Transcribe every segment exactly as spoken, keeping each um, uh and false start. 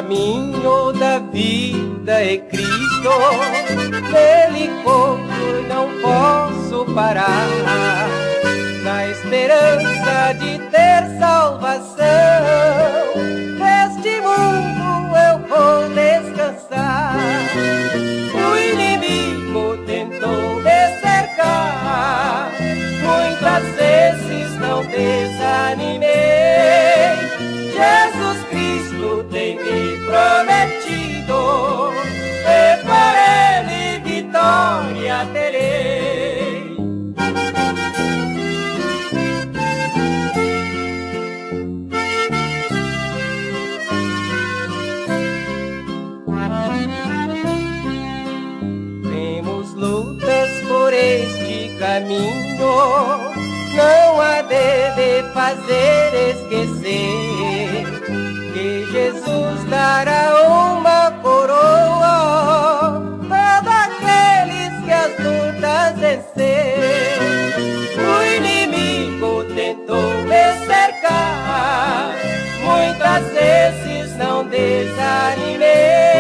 caminho da vida é Cristo, nele corro e não posso parar, na esperança de ter salvação. Neste mundo eu vou descansar. O inimigo tentou me cercar, muitas vezes não desanimei. Jesus Cristo tem me prometido, e para ele vitória terei. Temos lutas por este caminho, não há de fazer esquecer que Jesus dará uma coroa para aqueles que as lutas vencer. O inimigo tentou me cercar, muitas vezes não desanimei.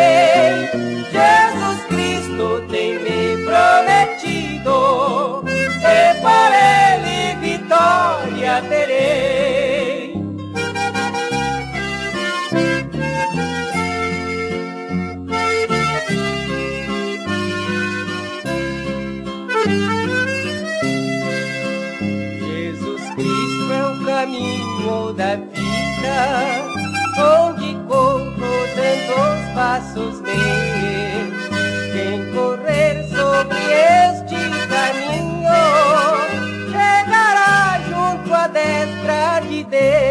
Jesus Cristo tem me prometido, e para ele vitória terei. Jesus Cristo é o caminho da vida, onde corro dando os passos meus. Quem correr sobre este caminho chegará junto à destra de Deus.